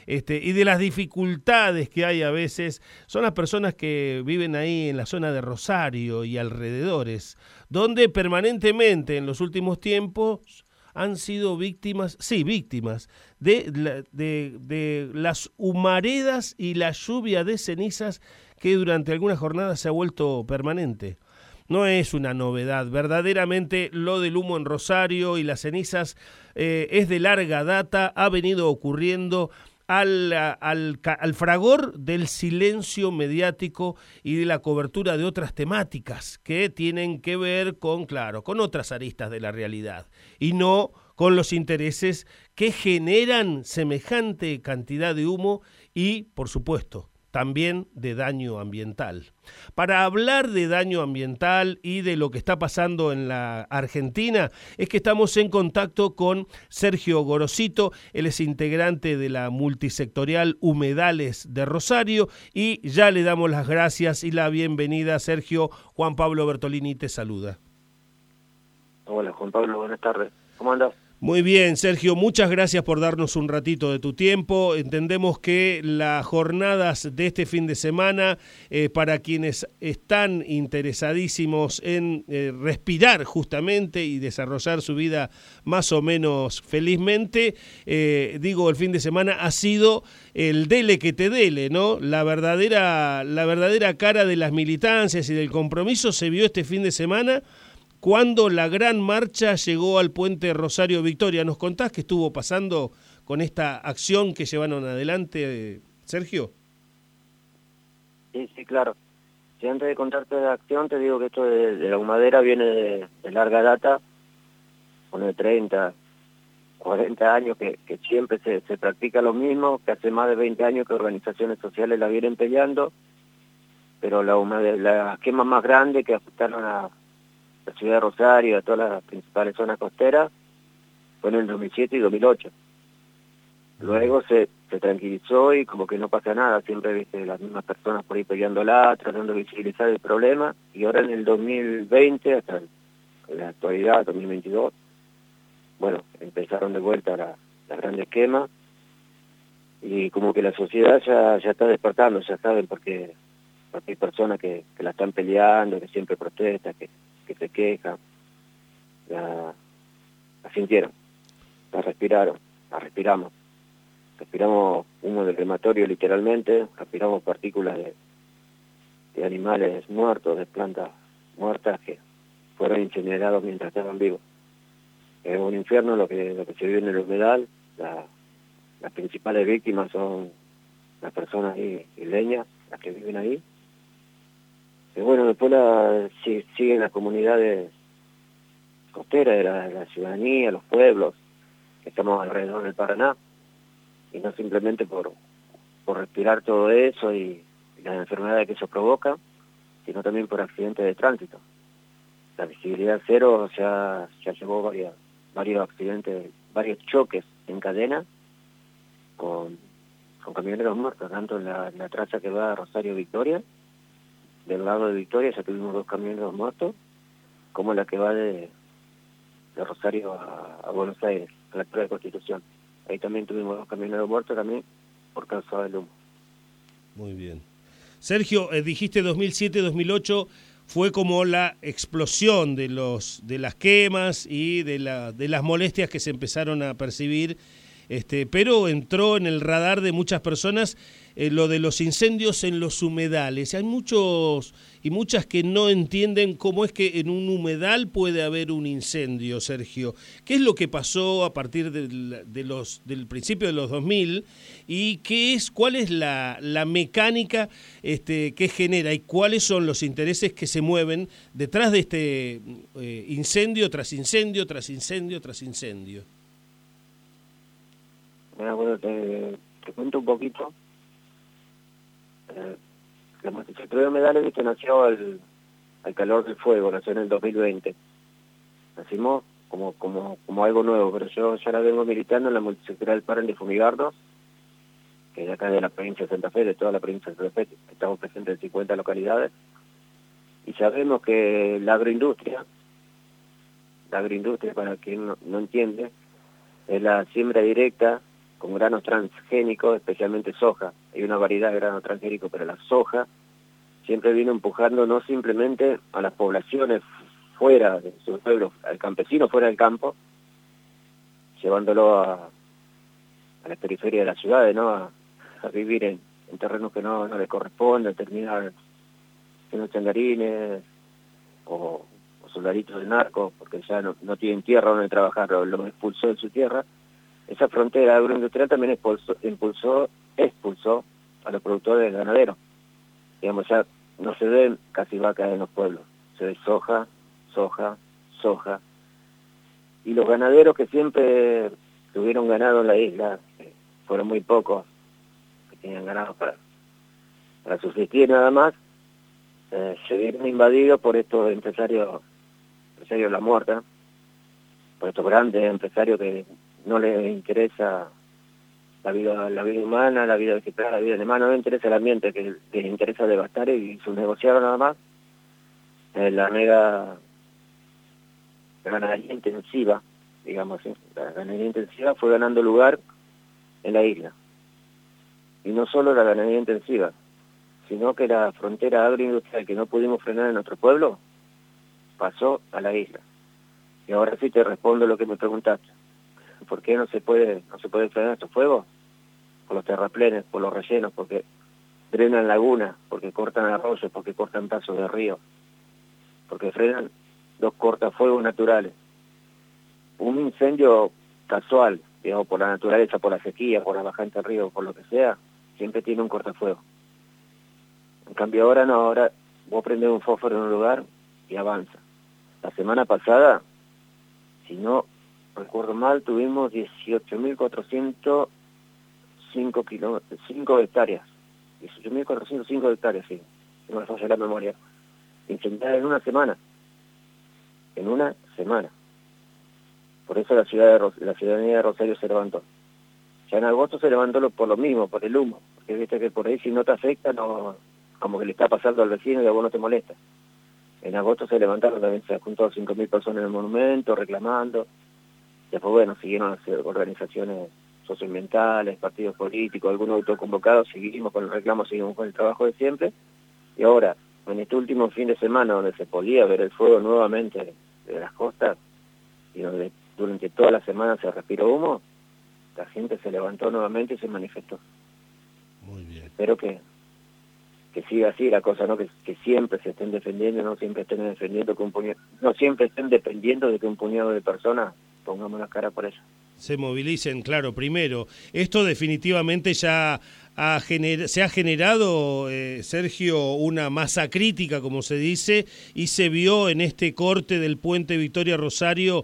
y de las dificultades que hay a veces, son las personas que viven ahí en la zona de Rosario y alrededores, donde permanentemente en los últimos tiempos han sido víctimas de las humaredas y la lluvia de cenizas que durante algunas jornadas se ha vuelto permanente. No es una novedad, verdaderamente lo del humo en Rosario y las cenizas es de larga data, ha venido ocurriendo al fragor del silencio mediático y de la cobertura de otras temáticas que tienen que ver con, claro, con otras aristas de la realidad y no con los intereses que generan semejante cantidad de humo y, por supuesto, también de daño ambiental. Para hablar de daño ambiental y de lo que está pasando en la Argentina, es que estamos en contacto con Sergio Gorosito. Él es integrante de la multisectorial Humedales de Rosario y ya le damos las gracias y la bienvenida. Sergio, Juan Pablo Bertolini te saluda. Hola Juan Pablo, buenas tardes. ¿Cómo andas? Muy bien, Sergio, muchas gracias por darnos un ratito de tu tiempo. Entendemos que las jornadas de este fin de semana, para quienes están interesadísimos en respirar justamente y desarrollar su vida más o menos felizmente, el fin de semana ha sido el dele que te dele, ¿no? La verdadera cara de las militancias y del compromiso se vio este fin de semana cuando la gran marcha llegó al puente Rosario Victoria. ¿Nos contás qué estuvo pasando con esta acción que llevaron adelante, Sergio? Sí, claro. Si antes de contarte la acción, te digo que esto de la humadera viene de larga data, con 30, 40 años que siempre se practica lo mismo, que hace más de 20 años que organizaciones sociales la vienen peleando, pero las quemas más grandes que afectaron a la ciudad de Rosario, a todas las principales zonas costeras, fue en el 2007 y 2008. Luego se tranquilizó y como que no pasa nada, siempre viste las mismas personas por ahí peleándola, tratando de visibilizar el problema, y ahora en el 2020, hasta en la actualidad, 2022, bueno, empezaron de vuelta las grandes quemas, y como que la sociedad ya está despertando, ya saben porque hay personas que la están peleando, que siempre protestan, que se quejan, la sintieron, la respiramos, respiramos humo del crematorio literalmente, respiramos partículas de animales muertos, de plantas muertas que fueron incinerados mientras estaban vivos. Es un infierno lo que se vive en el humedal. Las principales víctimas son las personas isleñas, las que viven ahí. Y bueno, después siguen las comunidades costeras de la ciudadanía, los pueblos, que estamos alrededor del Paraná, y no simplemente por respirar todo eso y las enfermedades que eso provoca, sino también por accidentes de tránsito. La visibilidad cero ya llevó varios accidentes, varios choques en cadena con camioneros muertos, tanto en la traza que va a Rosario Victoria. Del lado de Victoria ya tuvimos 2 camioneros muertos, como la que va de Rosario a Buenos Aires, a la altura de Constitución. Ahí también tuvimos 2 camioneros muertos también por causa del humo. Muy bien. Sergio, dijiste 2007-2008 fue como la explosión de las quemas y de las molestias que se empezaron a percibir, pero entró en el radar de muchas personas lo de los incendios en los humedales. Hay muchos y muchas que no entienden cómo es que en un humedal puede haber un incendio, Sergio. ¿Qué es lo que pasó a partir del principio de los 2000 y cuál es la mecánica que genera y cuáles son los intereses que se mueven detrás de este incendio tras incendio tras incendio tras incendio? Bueno, te cuento un poquito. La multisectorial de humedales que nació al calor del fuego, nació en el 2020. Nacimos como algo nuevo, pero yo ya la vengo militando en la multisectorial Paren de Fumigardos, que es de acá de la provincia de Santa Fe, de toda la provincia de Santa Fe, estamos presentes en 50 localidades, y sabemos que la agroindustria, para quien no entiende, es la siembra directa con granos transgénicos, especialmente soja. Hay una variedad de granos transgénicos, pero la soja siempre vino empujando no simplemente a las poblaciones fuera de sus pueblos, al campesino fuera del campo, llevándolo a la periferia de las ciudades, ¿no? A vivir en terrenos que no le corresponden, terminar siendo changarines o soldaditos de narco, porque ya no tienen tierra donde trabajar, lo expulsó de su tierra. Esa frontera agroindustrial también expulsó a los productores ganaderos. Digamos, ya no se ven casi vacas en los pueblos, se ve soja. Y los ganaderos que siempre tuvieron ganado en la isla, fueron muy pocos que tenían ganado para subsistir nada más, se vieron invadidos por estos empresarios de la muerta, por estos grandes empresarios que no les interesa la vida humana, la vida vegetal, la vida animal, no les interesa el ambiente, que les interesa devastar y subnegociar nada más. La mega ganadería intensiva, digamos así, la ganadería intensiva fue ganando lugar en la isla. Y no solo la ganadería intensiva, sino que la frontera agroindustrial que no pudimos frenar en nuestro pueblo, pasó a la isla. Y ahora sí te respondo lo que me preguntaste. ¿Por qué no se puede frenar estos fuegos? Por los terraplenes, por los rellenos, porque drenan lagunas, porque cortan arroyos, porque cortan pasos de río, porque frenan los cortafuegos naturales. Un incendio casual, digamos, por la naturaleza, por la sequía, por la bajante del río, por lo que sea, siempre tiene un cortafuego. En cambio ahora vos prendés un fósforo en un lugar y avanza. La semana pasada, si no recuerdo mal, tuvimos 18.405 hectáreas. 18.405 hectáreas, sí, no me falla la memoria. Incendiadas en una semana. En una semana. Por eso la ciudadanía de Rosario se levantó. Ya en agosto se levantó por lo mismo, por el humo. Porque viste que por ahí si no te afecta, no, como que le está pasando al vecino y a vos no te molesta. En agosto se levantaron también, se juntó 5.000 personas en el monumento reclamando. Después, bueno, siguieron las organizaciones socioambientales, partidos políticos, algunos autoconvocados, seguimos con el reclamo, seguimos con el trabajo de siempre. Y ahora, en este último fin de semana, donde se podía ver el fuego nuevamente de las costas, y donde durante toda la semana se respiró humo, la gente se levantó nuevamente y se manifestó. Muy bien. Espero que siga así la cosa, ¿no? Que siempre se estén defendiendo, no siempre estén defendiendo no siempre estén dependiendo de que un puñado de personas pongamos la cara por eso. Se movilicen, claro, primero. Esto definitivamente ya se ha generado, Sergio, una masa crítica, como se dice, y se vio en este corte del puente Victoria-Rosario,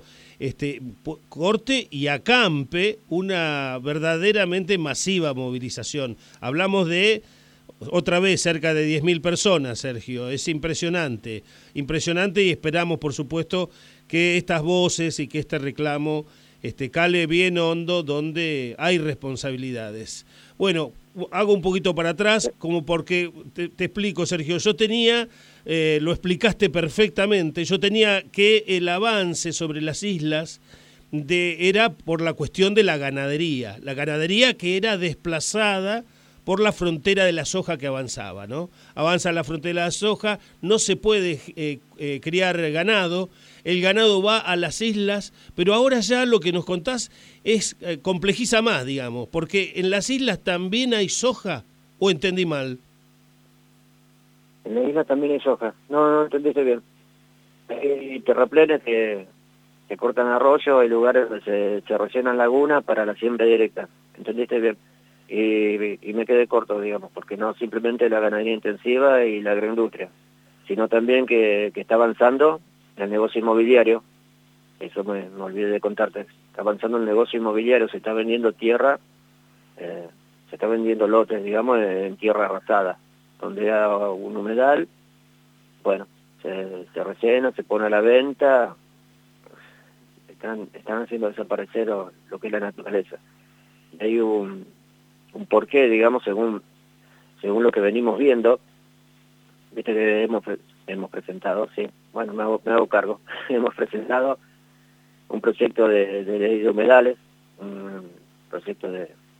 corte y acampe, una verdaderamente masiva movilización. Hablamos de, otra vez, cerca de 10.000 personas, Sergio. Es impresionante, y esperamos, por supuesto, que estas voces y que este reclamo cale bien hondo donde hay responsabilidades. Bueno, hago un poquito para atrás, como porque te explico, Sergio. Yo tenía, lo explicaste perfectamente, yo tenía que el avance sobre las islas era por la cuestión de la ganadería que era desplazada por la frontera de la soja que avanzaba, ¿no? Avanza la frontera de la soja, no se puede criar ganado, el ganado va a las islas, pero ahora ya lo que nos contás es complejiza más, digamos, porque en las islas también hay soja, ¿o entendí mal? En la isla también hay soja, no entendiste bien. Hay terraplenes que cortan arroyos, hay lugares donde se rellenan lagunas para la siembra directa, entendiste bien. Y me quedé corto, digamos, porque no simplemente la ganadería intensiva y la agroindustria, sino también que está avanzando el negocio inmobiliario. Eso me olvidé de contarte. Está avanzando el negocio inmobiliario, se está vendiendo tierra, se está vendiendo lotes, digamos, en tierra arrasada, donde hay un humedal, bueno, se rellena, se pone a la venta, están haciendo desaparecer lo que es la naturaleza. Y hay un porqué, digamos, según lo que venimos viendo. Viste que hemos presentado, sí, bueno, me hago cargo, hemos presentado un proyecto de ley de humedales, un proyecto de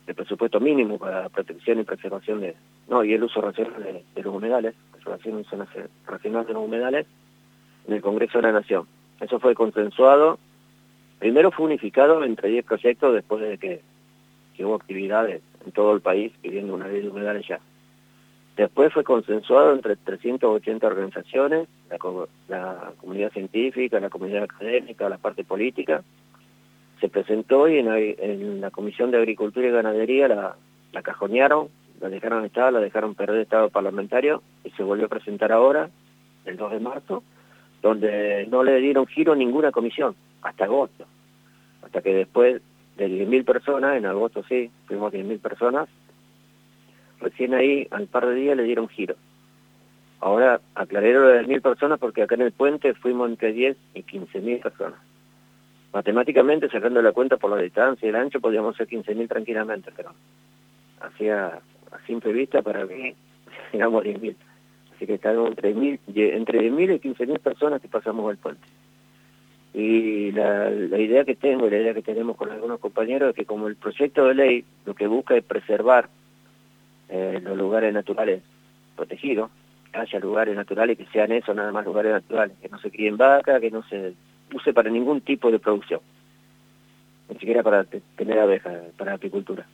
el presupuesto mínimo para la protección y preservación y el uso racional de los humedales, preservación y uso racional de los humedales, en el Congreso de la Nación. Eso fue consensuado. Primero fue unificado entre 10 proyectos después de que hubo actividades en todo el país pidiendo una ley de humedales ya. Después fue consensuado entre 380 organizaciones, la comunidad científica, la comunidad académica, la parte política. Se presentó y en la Comisión de Agricultura y Ganadería la cajonearon, la dejaron estar, la dejaron perder estado parlamentario y se volvió a presentar ahora, el 2 de marzo, donde no le dieron giro a ninguna comisión, hasta agosto. Hasta que después de 10.000 personas, en agosto sí, fuimos 10.000 personas, recién ahí, al par de días, le dieron giro. Ahora aclaré lo de 10.000 personas porque acá en el puente fuimos entre 10 y 15.000 personas. Matemáticamente, sacando la cuenta por la distancia y el ancho, podríamos ser 15.000 tranquilamente, pero a simple vista, para mí, llegamos a 10.000. Así que estamos entre 10.000 y 15.000 personas que pasamos el puente. Y la idea que tengo, y la idea que tenemos con algunos compañeros, es que como el proyecto de ley lo que busca es preservar los lugares naturales protegidos, que haya lugares naturales que sean eso, nada más lugares naturales, que no se críen vacas, que no se use para ningún tipo de producción, ni siquiera para tener abejas, para apicultura.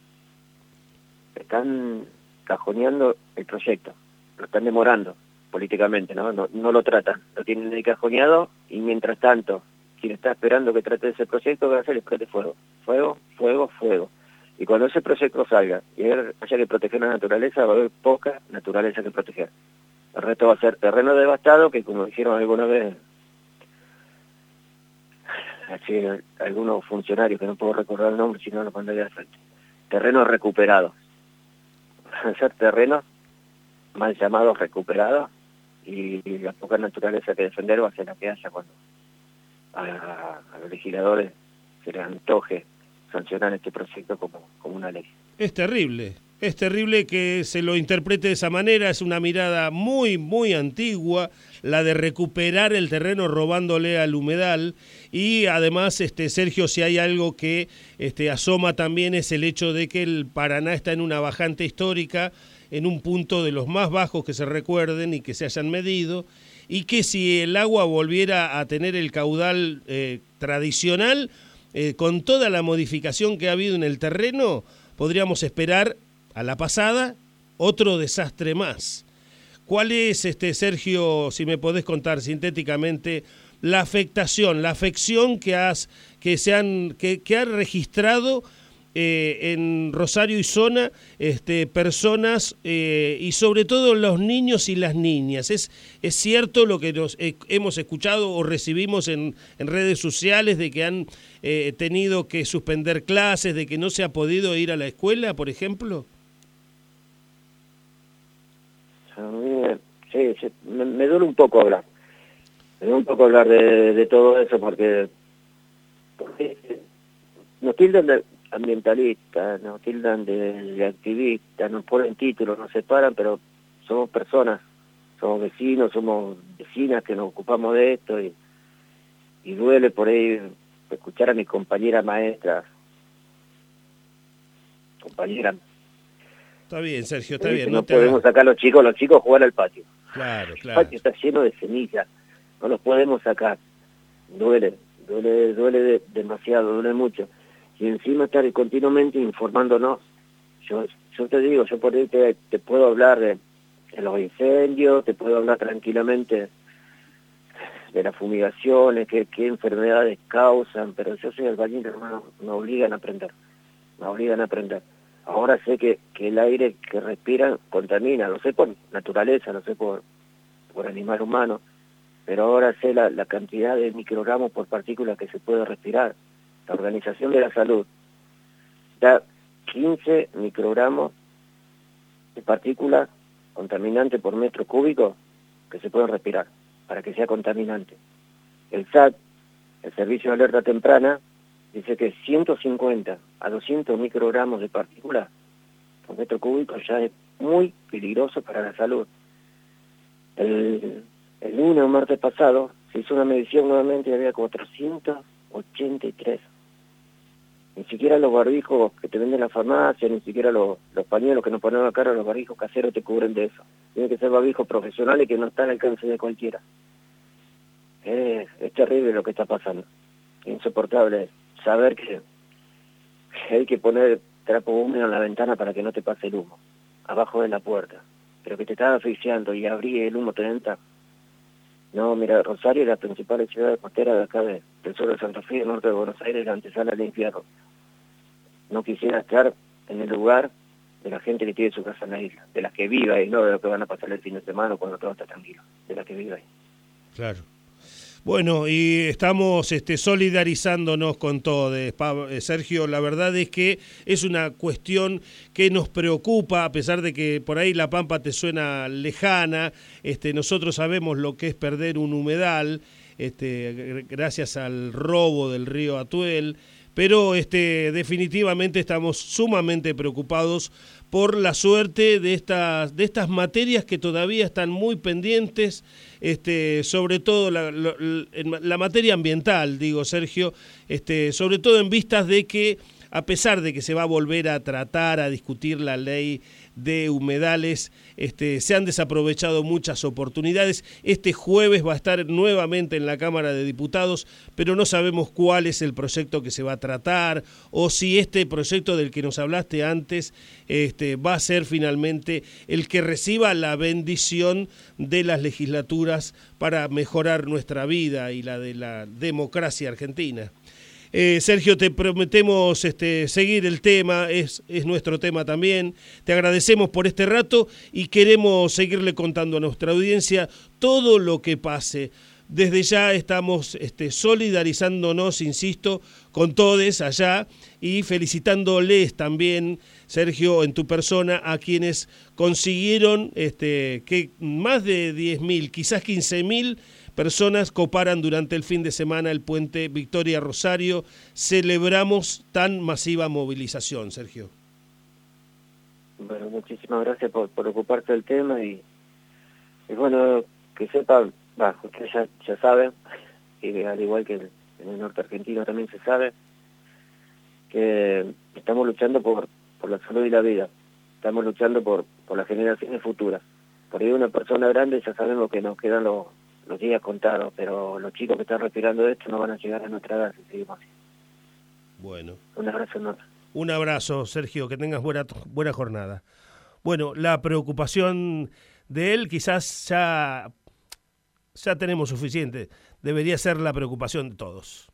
Están cajoneando el proyecto, lo están demorando políticamente, ¿no? No lo tratan, lo tienen ahí cajoneado, y mientras tanto, quien está esperando que trate ese proyecto va a hacer el prende fuego, fuego, fuego, fuego. Y cuando ese proyecto salga y haya que proteger la naturaleza, va a haber poca naturaleza que proteger. El resto va a ser terreno devastado, que como dijeron alguna vez, así algunos funcionarios, que no puedo recordar el nombre, si no lo mandaría al frente. Terrenos recuperados. Van a ser terrenos mal llamados recuperados, y la poca naturaleza que defender va a ser la que haya cuando a los legisladores se les antoje sancionar este proyecto como una ley. Es terrible que se lo interprete de esa manera. Es una mirada muy, muy antigua, la de recuperar el terreno robándole al humedal. Y además, Sergio, si hay algo que asoma también, es el hecho de que el Paraná está en una bajante histórica, en un punto de los más bajos que se recuerden y que se hayan medido, y que si el agua volviera a tener el caudal tradicional, con toda la modificación que ha habido en el terreno, podríamos esperar a la pasada otro desastre más. ¿Cuál es, Sergio, si me podés contar sintéticamente, la afección que ha registrado en Rosario y zona, personas y sobre todo los niños y las niñas? ¿Es cierto lo que hemos escuchado o recibimos en redes sociales de que han tenido que suspender clases, de que no se ha podido ir a la escuela, por ejemplo? Sí, me duele un poco hablar. Me duele un poco hablar de todo eso porque nos tildan de ambientalistas, nos tildan de activistas, nos ponen títulos, nos separan, pero somos personas, somos vecinos, somos vecinas que nos ocupamos de esto, y duele por ahí escuchar a mis compañeras maestras, compañeras. Está bien, Sergio, está bien. No podemos sacar a los chicos a jugar al patio. Claro. El patio está lleno de semillas, no los podemos sacar. Duele demasiado, duele mucho. Y encima estar continuamente informándonos. Yo te digo, yo por ahí te puedo hablar de los incendios, te puedo hablar tranquilamente de las fumigaciones, qué enfermedades causan, pero yo soy albañil, hermano, me obligan a aprender. Ahora sé que el aire que respiran contamina, lo sé por naturaleza, lo sé por animal humano, pero ahora sé la cantidad de microgramos por partículas que se puede respirar. La Organización de la Salud da 15 microgramos de partículas contaminantes por metro cúbico que se pueden respirar, para que sea contaminante. El SAT, el Servicio de Alerta Temprana, dice que 150 a 200 microgramos de partículas por metro cúbico ya es muy peligroso para la salud. El lunes o martes pasado se hizo una medición nuevamente y había 483 Ni siquiera los barbijos que te venden en la farmacia, ni siquiera los pañuelos que nos ponemos a cara, los barbijos caseros te cubren de eso. Tiene que ser barbijos profesionales que no están al alcance de cualquiera. Es terrible lo que está pasando. Insoportable saber que hay que poner trapo húmedo en la ventana para que no te pase el humo, abajo de la puerta. Pero que te estás asfixiando y abrí el humo te entra. No, mira, Rosario es la principal ciudad costera de acá del sur de Santa Fe, del norte de Buenos Aires, la antesala del infierno. No quisiera estar en el lugar de la gente que tiene su casa en la isla, de las que vive ahí, no de los que van a pasar el fin de semana cuando todo está tranquilo, de las que vive ahí. Claro. Bueno, y estamos solidarizándonos con todo, Sergio. La verdad es que es una cuestión que nos preocupa, a pesar de que por ahí La Pampa te suena lejana. Nosotros sabemos lo que es perder un humedal, gracias al robo del río Atuel, pero definitivamente estamos sumamente preocupados por la suerte de estas materias que todavía están muy pendientes, sobre todo la materia ambiental, digo, Sergio, sobre todo en vistas de que, a pesar de que se va a volver a tratar, a discutir la ley de humedales, se han desaprovechado muchas oportunidades. Este jueves va a estar nuevamente en la Cámara de Diputados, pero no sabemos cuál es el proyecto que se va a tratar, o si este proyecto del que nos hablaste antes va a ser finalmente el que reciba la bendición de las legislaturas para mejorar nuestra vida y la de la democracia argentina. Sergio, te prometemos seguir el tema, es nuestro tema también. Te agradecemos por este rato y queremos seguirle contando a nuestra audiencia todo lo que pase. Desde ya estamos solidarizándonos, insisto, con todos allá y felicitándoles también, Sergio, en tu persona, a quienes consiguieron que más de 10.000, quizás 15.000 personas coparan durante el fin de semana el puente Victoria Rosario. Celebramos tan masiva movilización, Sergio. Bueno, muchísimas gracias por ocuparse del tema y bueno, que sepan, ustedes ya saben, y al igual que en el norte argentino también se sabe, que estamos luchando por la salud y la vida, estamos luchando por las generaciones futuras. Por ahí una persona grande ya sabemos que nos quedan los días contados, pero los chicos que están respirando esto no van a llegar a nuestra edad si seguimos así. Bueno. Un abrazo enorme. Un abrazo, Sergio, que tengas buena jornada. Bueno, la preocupación de él quizás ya tenemos suficiente. Debería ser la preocupación de todos.